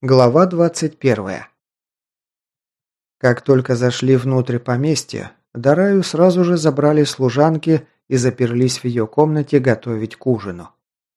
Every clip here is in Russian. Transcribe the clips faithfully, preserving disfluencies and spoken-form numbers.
Глава двадцать первая. Как только зашли внутрь поместья, Дараю сразу же забрали служанки и заперлись в ее комнате готовить к ужину.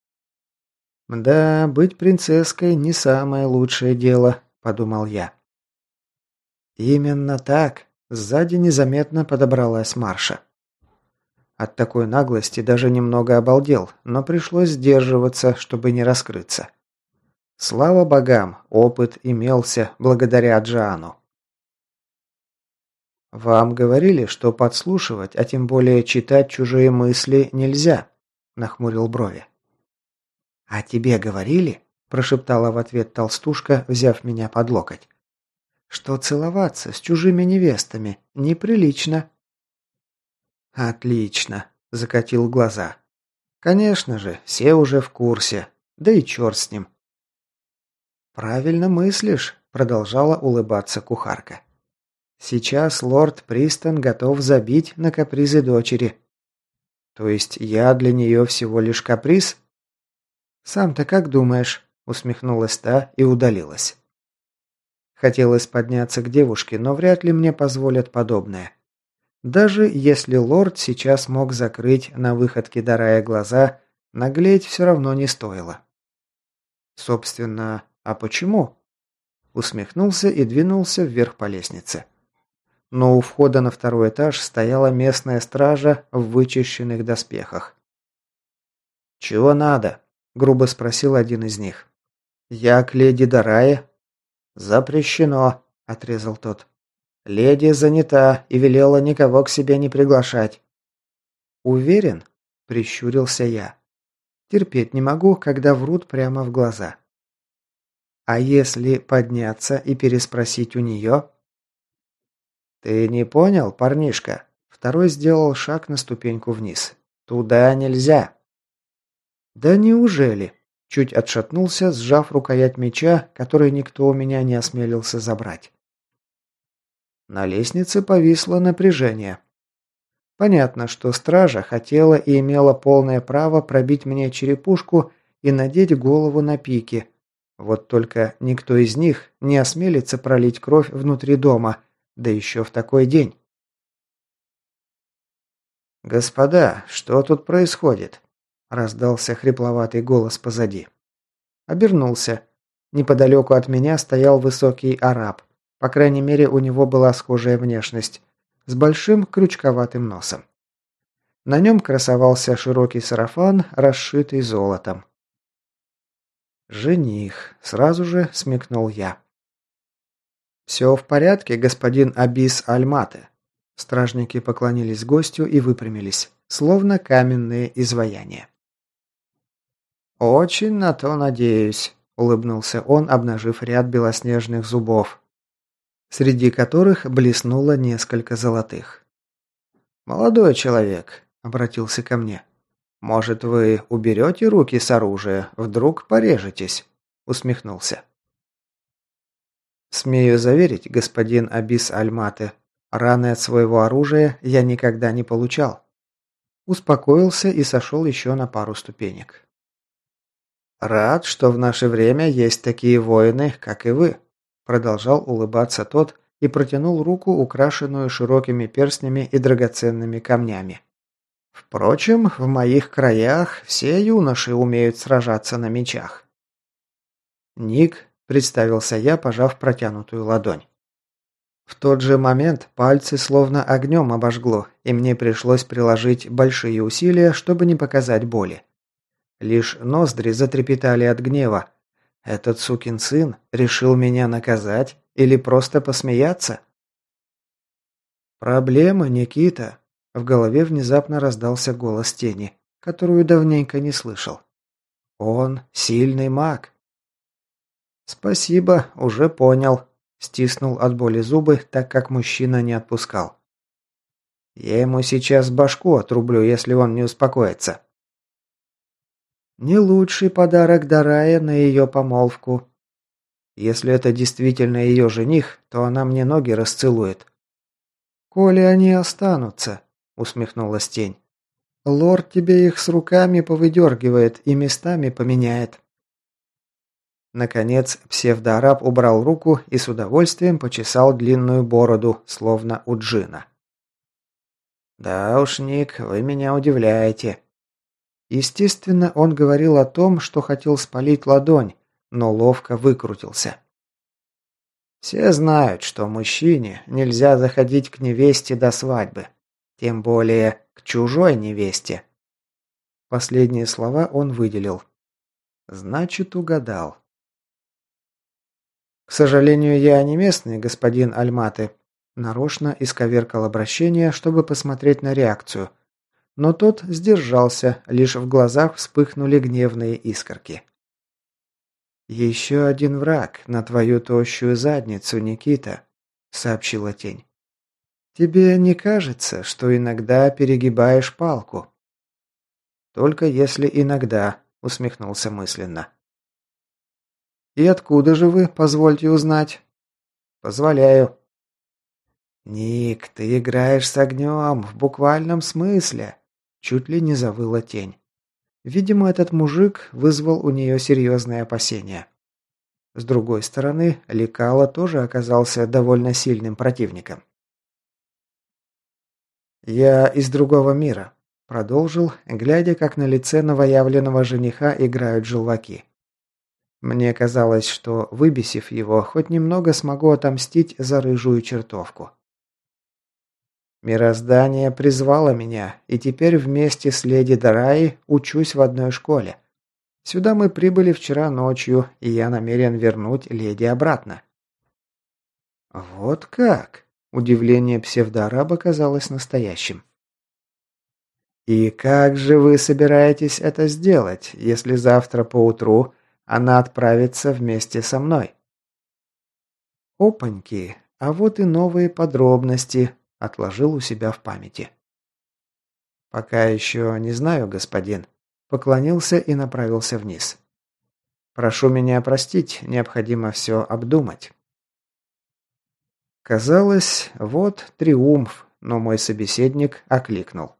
«Да, быть принцесской не самое лучшее дело», – подумал я. Именно так. Сзади незаметно подобралась Марша. От такой наглости даже немного обалдел, но пришлось сдерживаться, чтобы не раскрыться. Слава богам, опыт имелся благодаря Джоану. «Вам говорили, что подслушивать, а тем более читать чужие мысли нельзя», – нахмурил брови. «А тебе говорили?» – прошептала в ответ толстушка, взяв меня под локоть. «Что целоваться с чужими невестами неприлично». «Отлично», – закатил глаза. «Конечно же, все уже в курсе, да и черт с ним». «Правильно мыслишь», – продолжала улыбаться кухарка. «Сейчас лорд Пристон готов забить на капризы дочери». «То есть я для нее всего лишь каприз?» «Сам-то как думаешь?» – усмехнулась та и удалилась. Хотелось подняться к девушке, но вряд ли мне позволят подобное. Даже если лорд сейчас мог закрыть на выходке Дарая глаза, наглеть все равно не стоило. Собственно, а почему? Усмехнулся и двинулся вверх по лестнице. Но у входа на второй этаж стояла местная стража в вычищенных доспехах. «Чего надо?» – грубо спросил один из них. «Я к леди Дарае». «Запрещено», – отрезал тот. «Леди занята и велела никого к себе не приглашать». «Уверен?» – прищурился я. «Терпеть не могу, когда врут прямо в глаза». «А если подняться и переспросить у нее?» «Ты не понял, парнишка?» Второй сделал шаг на ступеньку вниз. «Туда нельзя». «Да неужели?» Чуть отшатнулся, сжав рукоять меча, который никто у меня не осмелился забрать. На лестнице повисло напряжение. Понятно, что стража хотела и имела полное право пробить мне черепушку и надеть голову на пики. Вот только никто из них не осмелится пролить кровь внутри дома, да еще в такой день. «Господа, что тут происходит?» – раздался хрипловатый голос позади. Обернулся. Неподалеку от меня стоял высокий араб. По крайней мере, у него была схожая внешность, с большим крючковатым носом. На нем красовался широкий сарафан, расшитый золотом. «Жених», – сразу же смекнул я. «Все в порядке, господин Абис Аль-Мате?» Стражники поклонились гостю и выпрямились, словно каменные изваяния. «Очень на то надеюсь», – улыбнулся он, обнажив ряд белоснежных зубов, среди которых блеснуло несколько золотых. «Молодой человек», – обратился ко мне, – «может, вы уберете руки с оружия, вдруг порежетесь?» – усмехнулся. «Смею заверить, господин Абис Аль-Мате, раны от своего оружия я никогда не получал». Успокоился и сошел еще на пару ступенек. «Рад, что в наше время есть такие воины, как и вы», – продолжал улыбаться тот и протянул руку, украшенную широкими перстнями и драгоценными камнями. «Впрочем, в моих краях все юноши умеют сражаться на мечах». «Ник», – представился я, пожав протянутую ладонь. В тот же момент пальцы словно огнем обожгло, и мне пришлось приложить большие усилия, чтобы не показать боли. Лишь ноздри затрепетали от гнева. Этот сукин сын решил меня наказать или просто посмеяться? «Проблема, Никита!» В голове внезапно раздался голос тени, которую давненько не слышал. «Он сильный маг». «Спасибо, уже понял», – стиснул от боли зубы, так как мужчина не отпускал. «Я ему сейчас башку отрублю, если он не успокоится». Не лучший подарок Дарая на ее помолвку. Если это действительно ее жених, то она мне ноги расцелует. «Коли они останутся», — усмехнулась тень. «Лорд тебе их с руками повыдергивает и местами поменяет». Наконец, псевдоараб убрал руку и с удовольствием почесал длинную бороду, словно у джина. «Да уж, Ник, вы меня удивляете». Естественно, он говорил о том, что хотел спалить ладонь, но ловко выкрутился. Все знают, что мужчине нельзя заходить к невесте до свадьбы, тем более к чужой невесте. Последние слова он выделил. Значит, угадал. К сожалению, я не местный, господин Альматы. Нарочно исковеркал обращение, чтобы посмотреть на реакцию. Но тот сдержался, лишь в глазах вспыхнули гневные искорки. «Еще один враг на твою тощую задницу, Никита», — сообщила тень. «Тебе не кажется, что иногда перегибаешь палку?» «Только если иногда», — усмехнулся мысленно. «И откуда же вы, позвольте узнать?» «Позволяю». «Ник, ты играешь с огнем, в буквальном смысле», — чуть ли не завыла тень. Видимо, этот мужик вызвал у нее серьезные опасения. С другой стороны, Лекало тоже оказался довольно сильным противником. «Я из другого мира», — продолжил, глядя, как на лице новоявленного жениха играют желваки. Мне казалось, что, выбесив его, хоть немного смогу отомстить за рыжую чертовку. Мироздание призвало меня, и теперь вместе с леди Дараи учусь в одной школе. Сюда мы прибыли вчера ночью, и я намерен вернуть леди обратно». «Вот как?» – удивление псевдоараба казалось настоящим. «И как же вы собираетесь это сделать, если завтра поутру она отправится вместе со мной?» «Опаньки, а вот и новые подробности», – отложил у себя в памяти. «Пока еще не знаю, господин», – поклонился и направился вниз. «Прошу меня простить, необходимо все обдумать». Казалось, вот триумф, но мой собеседник окликнул.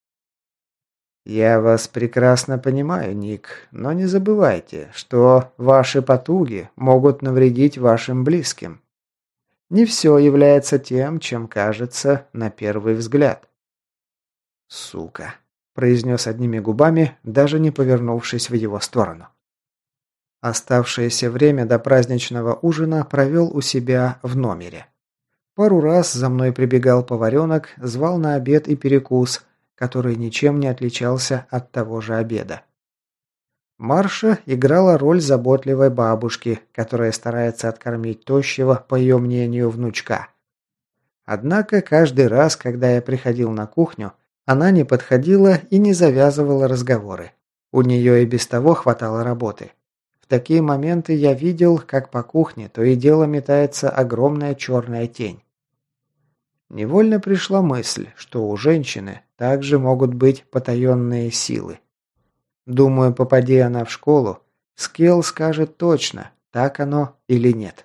«Я вас прекрасно понимаю, Ник, но не забывайте, что ваши потуги могут навредить вашим близким. Не все является тем, чем кажется на первый взгляд». «Сука», – произнес одними губами, даже не повернувшись в его сторону. Оставшееся время до праздничного ужина провел у себя в номере. Пару раз за мной прибегал поваренок, звал на обед и перекус, который ничем не отличался от того же обеда. Марша играла роль заботливой бабушки, которая старается откормить тощего, по ее мнению, внучка. Однако каждый раз, когда я приходил на кухню, она не подходила и не завязывала разговоры. У нее и без того хватало работы. В такие моменты я видел, как по кухне то и дело метается огромная черная тень. Невольно пришла мысль, что у женщины также могут быть потаенные силы. Думаю, попади она в школу, Скелл скажет точно, так оно или нет.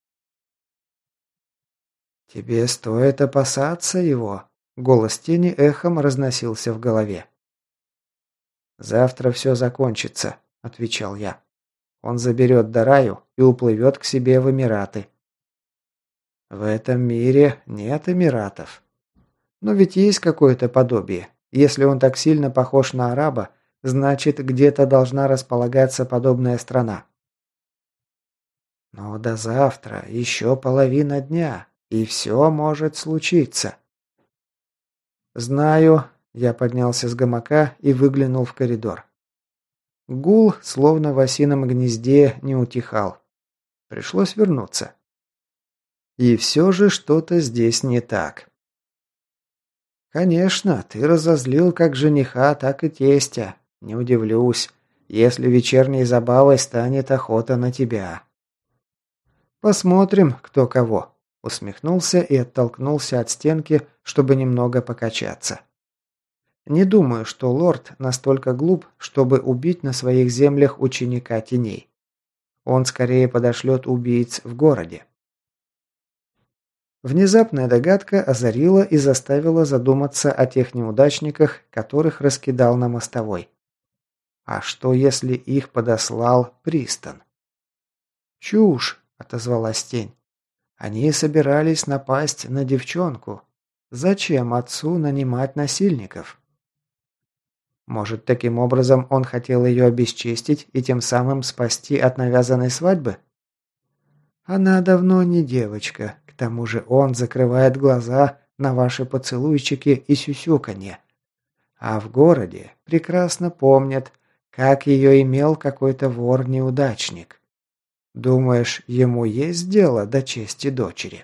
«Тебе стоит опасаться его», — голос тени эхом разносился в голове. «Завтра все закончится», — отвечал я. «Он заберет Дараю и уплывет к себе в Эмираты». «В этом мире нет Эмиратов. Но ведь есть какое-то подобие. Если он так сильно похож на араба, значит, где-то должна располагаться подобная страна». «Но до завтра еще половина дня, и все может случиться». «Знаю», – я поднялся с гамака и выглянул в коридор. Гул, словно в осином гнезде, не утихал. Пришлось вернуться. И все же что-то здесь не так. «Конечно, ты разозлил как жениха, так и тестя. Не удивлюсь, если вечерней забавой станет охота на тебя». «Посмотрим, кто кого», — усмехнулся и оттолкнулся от стенки, чтобы немного покачаться. «Не думаю, что лорд настолько глуп, чтобы убить на своих землях ученика теней. Он скорее подошлет убийц в городе». Внезапная догадка озарила и заставила задуматься о тех неудачниках, которых раскидал на мостовой. А что, если их подослал Пристон? «Чушь!» – отозвалась тень. «Они собирались напасть на девчонку. Зачем отцу нанимать насильников?» Может, таким образом он хотел ее обесчестить и тем самым спасти от навязанной свадьбы? Она давно не девочка, к тому же он закрывает глаза на ваши поцелуйчики и сюсюканье. А в городе прекрасно помнят, как ее имел какой-то вор-неудачник. Думаешь, ему есть дело до чести дочери?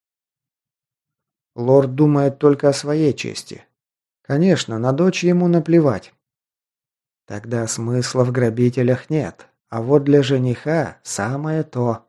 Лорд думает только о своей чести. Конечно, на дочь ему наплевать. Тогда смысла в грабителях нет, а вот для жениха самое то.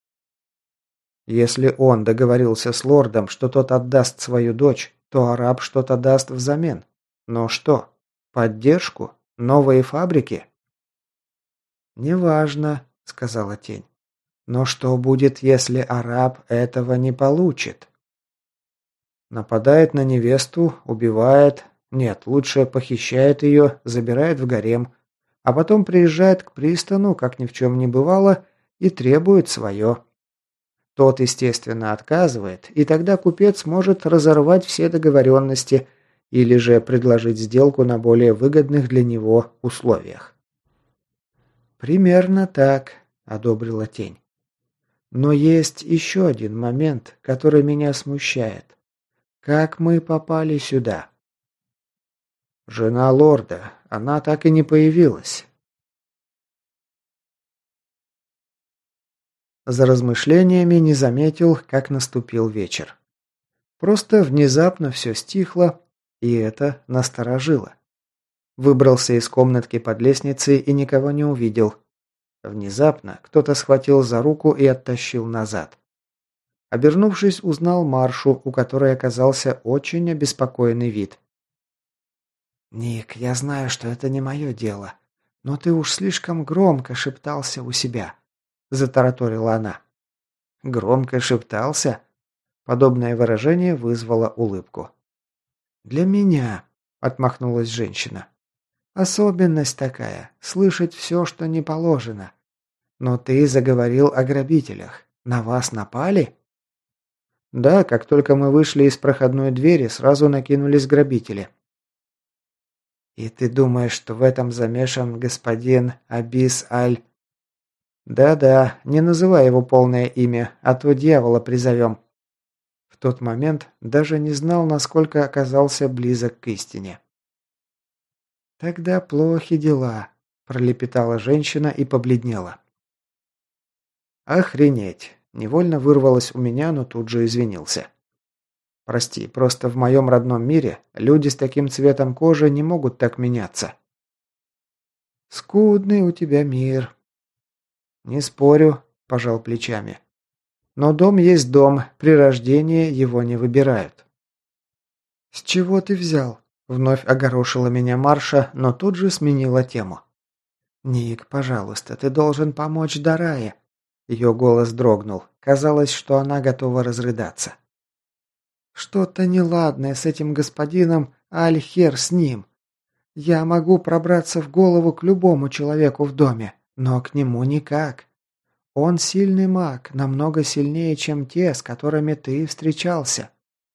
Если он договорился с лордом, что тот отдаст свою дочь, то араб что-то даст взамен. Но что? Поддержку? Новые фабрики? «Неважно», — сказала тень. «Но что будет, если араб этого не получит?» Нападает на невесту, убивает... Нет, лучше похищает ее, забирает в гарем, а потом приезжает к пристану, как ни в чем не бывало, и требует свое. Тот, естественно, отказывает, и тогда купец может разорвать все договоренности или же предложить сделку на более выгодных для него условиях. «Примерно так», — одобрила тень. «Но есть еще один момент, который меня смущает. Как мы попали сюда?» «Жена лорда. Она так и не появилась». За размышлениями не заметил, как наступил вечер. Просто внезапно все стихло, и это насторожило. Выбрался из комнатки под лестницей и никого не увидел. Внезапно кто-то схватил за руку и оттащил назад. Обернувшись, узнал Маршу, у которой оказался очень обеспокоенный вид. «Ник, я знаю, что это не мое дело, но ты уж слишком громко шептался у себя», – затараторила она. «Громко шептался?» Подобное выражение вызвало улыбку. «Для меня», – отмахнулась женщина. «Особенность такая – слышать все, что не положено. Но ты заговорил о грабителях. На вас напали?» «Да, как только мы вышли из проходной двери, сразу накинулись грабители». «И ты думаешь, что в этом замешан господин Абис Аль...» «Да-да, не называй его полное имя, а то дьявола призовем». В тот момент даже не знал, насколько оказался близок к истине. «Тогда плохи дела», – пролепетала женщина и побледнела. «Охренеть!» – невольно вырвалось у меня, но тут же извинился. «Прости, просто в моем родном мире люди с таким цветом кожи не могут так меняться». «Скудный у тебя мир». «Не спорю», – пожал плечами. «Но дом есть дом, при рождении его не выбирают». «С чего ты взял?» – вновь огорошила меня Марша, но тут же сменила тему. «Ник, пожалуйста, ты должен помочь Дарае». Ее голос дрогнул. Казалось, что она готова разрыдаться. «Что-то неладное с этим господином, аль-хер с ним. Я могу пробраться в голову к любому человеку в доме, но к нему никак. Он сильный маг, намного сильнее, чем те, с которыми ты встречался».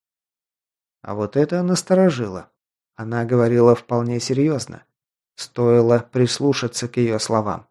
А вот это насторожило. Она говорила вполне серьезно. Стоило прислушаться к ее словам.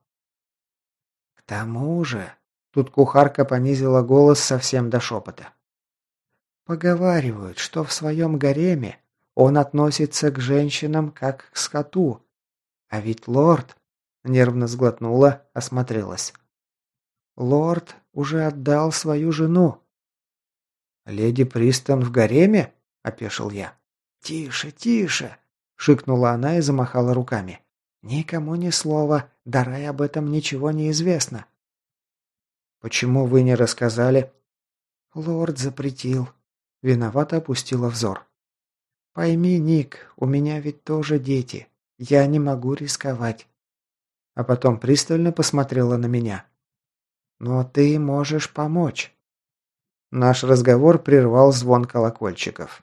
«К тому же...» Тут кухарка понизила голос совсем до шепота. «Поговаривают, что в своем гареме он относится к женщинам как к скоту. А ведь лорд...» Нервно сглотнула, осмотрелась. «Лорд уже отдал свою жену». «Леди Пристон в гареме?» – опешил я. «Тише, тише!» – шикнула она и замахала руками. «Никому ни слова, Дарай об этом ничего не известно». «Почему вы не рассказали?» «Лорд запретил». Виновато опустила взор. «Пойми, Ник, у меня ведь тоже дети. Я не могу рисковать». А потом пристально посмотрела на меня. «Но ты можешь помочь». Наш разговор прервал звон колокольчиков.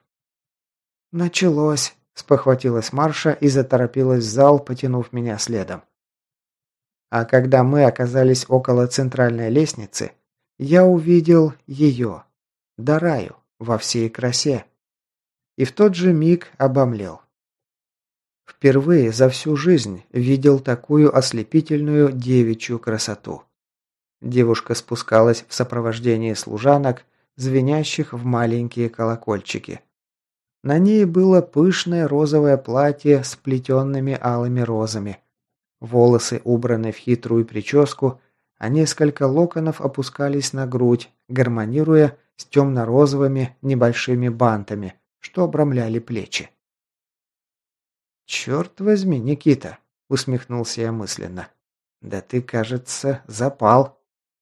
«Началось», – спохватилась Марша и заторопилась в зал, потянув меня следом. А когда мы оказались около центральной лестницы, я увидел ее, Дараю, во всей красе. И в тот же миг обомлел. Впервые за всю жизнь видел такую ослепительную девичью красоту. Девушка спускалась в сопровождении служанок, звенящих в маленькие колокольчики. На ней было пышное розовое платье с плетенными алыми розами. Волосы убраны в хитрую прическу, а несколько локонов опускались на грудь, гармонируя с темно-розовыми небольшими бантами, что обрамляли плечи. «Черт возьми, Никита!» – усмехнулся я мысленно. «Да ты, кажется, запал».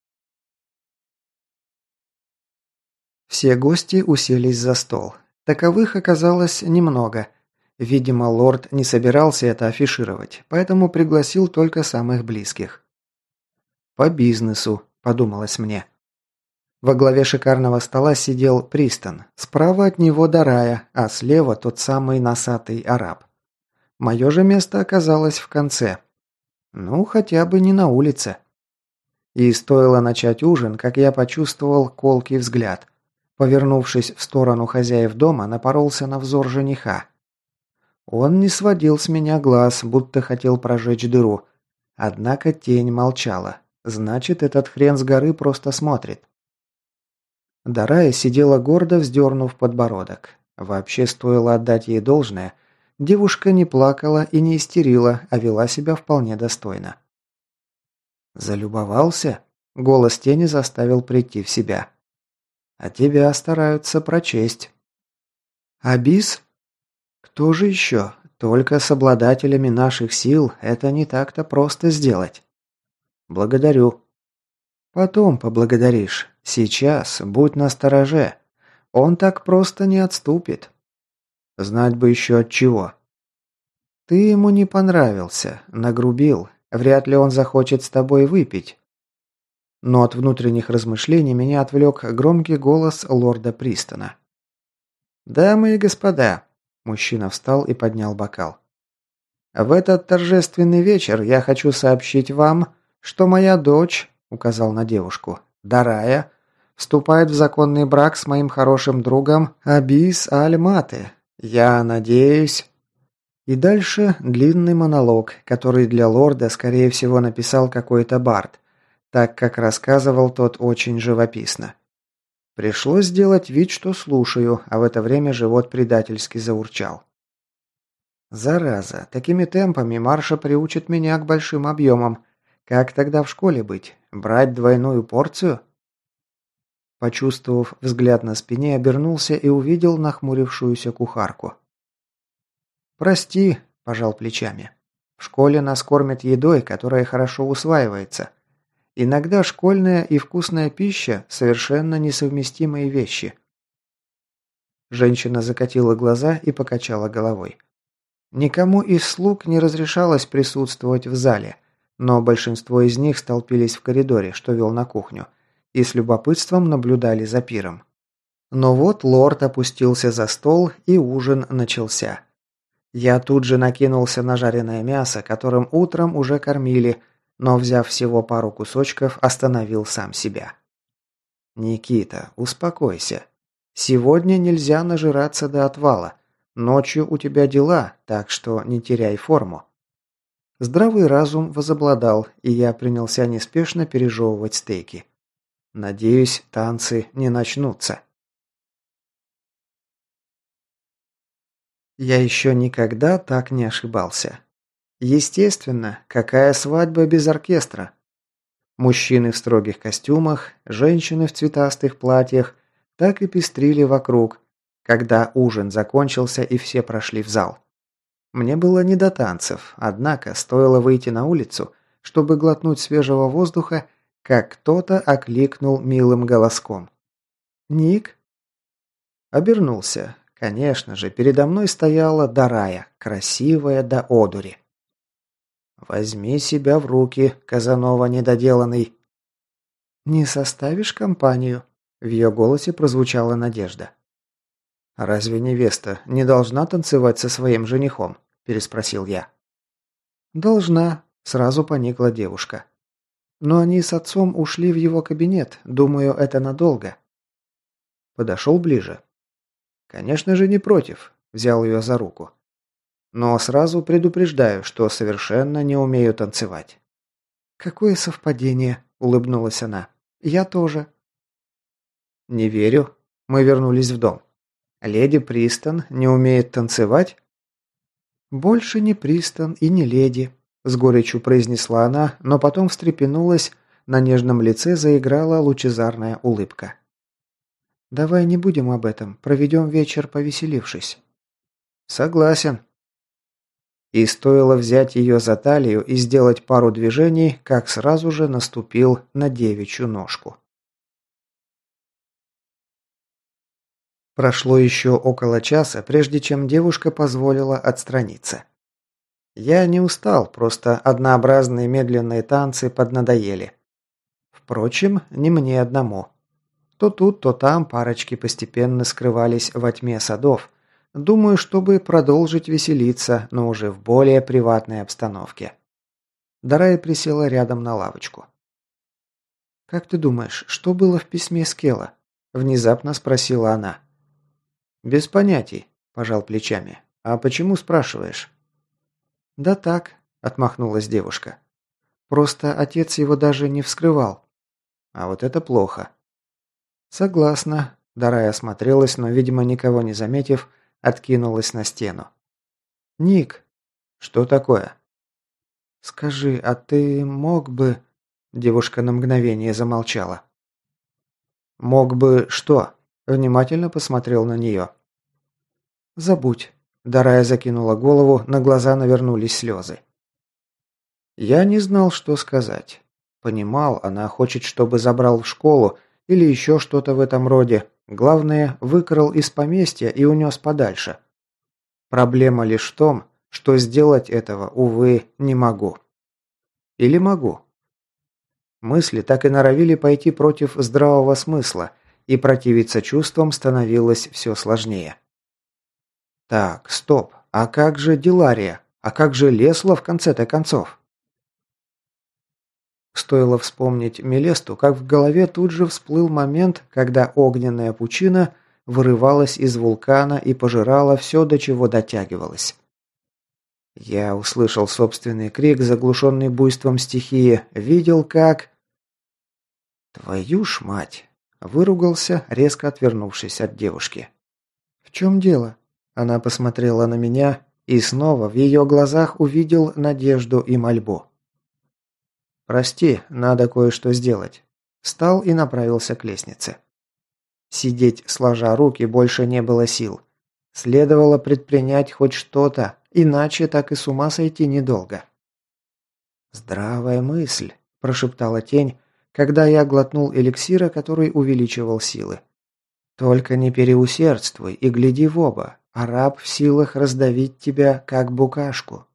Все гости уселись за стол. Таковых оказалось немного. Видимо, лорд не собирался это афишировать, поэтому пригласил только самых близких. «По бизнесу», – подумалось мне. Во главе шикарного стола сидел Пристон, справа от него Дарая, а слева тот самый носатый араб. Мое же место оказалось в конце. Ну, хотя бы не на улице. И стоило начать ужин, как я почувствовал колкий взгляд. Повернувшись в сторону хозяев дома, напоролся на взор жениха. Он не сводил с меня глаз, будто хотел прожечь дыру. Однако тень молчала. Значит, этот хрен с горы просто смотрит. Дарая сидела гордо, вздернув подбородок. Вообще, стоило отдать ей должное. Девушка не плакала и не истерила, а вела себя вполне достойно. «Залюбовался?» – голос тени заставил прийти в себя. «А тебя стараются прочесть». «Абис? Кто же еще? Только с обладателями наших сил это не так-то просто сделать». «Благодарю». «Потом поблагодаришь. Сейчас будь настороже. Он так просто не отступит». «Знать бы еще от чего». «Ты ему не понравился, нагрубил. Вряд ли он захочет с тобой выпить». Но от внутренних размышлений меня отвлек громкий голос лорда Пристона. «Дамы и господа», – мужчина встал и поднял бокал. «В этот торжественный вечер я хочу сообщить вам, что моя дочь, – указал на девушку, – Дарая, вступает в законный брак с моим хорошим другом Абис Аль-Мате. Я надеюсь...» И дальше длинный монолог, который для лорда, скорее всего, написал какой-то бард, так как рассказывал тот очень живописно. Пришлось сделать вид, что слушаю, а в это время живот предательски заурчал. Зараза, такими темпами Марша приучит меня к большим объемам. Как тогда в школе быть? Брать двойную порцию? Почувствовав взгляд на спине, обернулся и увидел нахмурившуюся кухарку. «Прости», – пожал плечами. «В школе нас кормят едой, которая хорошо усваивается. Иногда школьная и вкусная пища – совершенно несовместимые вещи». Женщина закатила глаза и покачала головой. Никому из слуг не разрешалось присутствовать в зале, но большинство из них столпились в коридоре, что вел на кухню, и с любопытством наблюдали за пиром. Но вот лорд опустился за стол, и ужин начался. Я тут же накинулся на жареное мясо, которым утром уже кормили, но, взяв всего пару кусочков, остановил сам себя. «Никита, успокойся. Сегодня нельзя нажираться до отвала. Ночью у тебя дела, так что не теряй форму». Здравый разум возобладал, и я принялся неспешно пережевывать стейки. Надеюсь, танцы не начнутся. Я еще никогда так не ошибался. Естественно, какая свадьба без оркестра? Мужчины в строгих костюмах, женщины в цветастых платьях так и пестрили вокруг, когда ужин закончился и все прошли в зал. Мне было не до танцев, однако стоило выйти на улицу, чтобы глотнуть свежего воздуха, как кто-то окликнул милым голоском. «Ник?» Обернулся. Конечно же, передо мной стояла Дарая, красивая до одури. «Возьми себя в руки, Казанова недоделанный». «Не составишь компанию?» В ее голосе прозвучала надежда. «Разве невеста не должна танцевать со своим женихом?» – переспросил я. «Должна», Сразу поникла девушка. Но они с отцом ушли в его кабинет. Думаю, это надолго. Подошел ближе. Конечно же, не против. Взял ее за руку. Но сразу предупреждаю, что совершенно не умею танцевать. «Какое совпадение», — улыбнулась она. «Я тоже». «Не верю». Мы вернулись в дом. «Леди Пристон не умеет танцевать?» «Больше не Пристон и не леди», — с горечью произнесла она, но потом встрепенулась, на нежном лице заиграла лучезарная улыбка. «Давай не будем об этом, проведем вечер, повеселившись». «Согласен». И стоило взять ее за талию и сделать пару движений, как сразу же наступил на девичью ножку. Прошло еще около часа, прежде чем девушка позволила отстраниться. Я не устал, просто однообразные медленные танцы поднадоели. Впрочем, не мне одному. То тут, то там парочки постепенно скрывались во тьме садов. Думаю, чтобы продолжить веселиться, но уже в более приватной обстановке. Дарая присела рядом на лавочку. «Как ты думаешь, что было в письме Скелла?» – внезапно спросила она. «Без понятий», – пожал плечами. «А почему спрашиваешь?» «Да так», – отмахнулась девушка. «Просто отец его даже не вскрывал». «А вот это плохо». «Согласна», – Дарая осмотрелась, но, видимо, никого не заметив, откинулась на стену. «Ник». «Что такое?» «Скажи, а ты мог бы...» Девушка на мгновение замолчала. «Мог бы что?» Внимательно посмотрел на нее. «Забудь». Дарая закинула голову, на глаза навернулись слезы. Я не знал, что сказать. Понимал, она хочет, чтобы забрал в школу или еще что-то в этом роде. Главное, выкрал из поместья и унес подальше. Проблема лишь в том, что сделать этого, увы, не могу. Или могу? Мысли так и норовили пойти против здравого смысла, и противиться чувствам становилось все сложнее. Так, стоп, а как же Дилария? А как же Лесла в конце-то концов? Стоило вспомнить Мелесту, как в голове тут же всплыл момент, когда огненная пучина вырывалась из вулкана и пожирала все, до чего дотягивалась. Я услышал собственный крик, заглушенный буйством стихии, видел как... «Твою ж мать!» – выругался, резко отвернувшись от девушки. «В чем дело?» Она посмотрела на меня, и снова в ее глазах увидел надежду и мольбу. «Прости, надо кое-что сделать». Встал и направился к лестнице. Сидеть сложа руки больше не было сил. Следовало предпринять хоть что-то, иначе так и с ума сойти недолго. «Здравая мысль», – прошептала тень, когда я глотнул эликсира, который увеличивал силы. «Только не переусердствуй и гляди в оба, а раб в силах раздавить тебя, как букашку».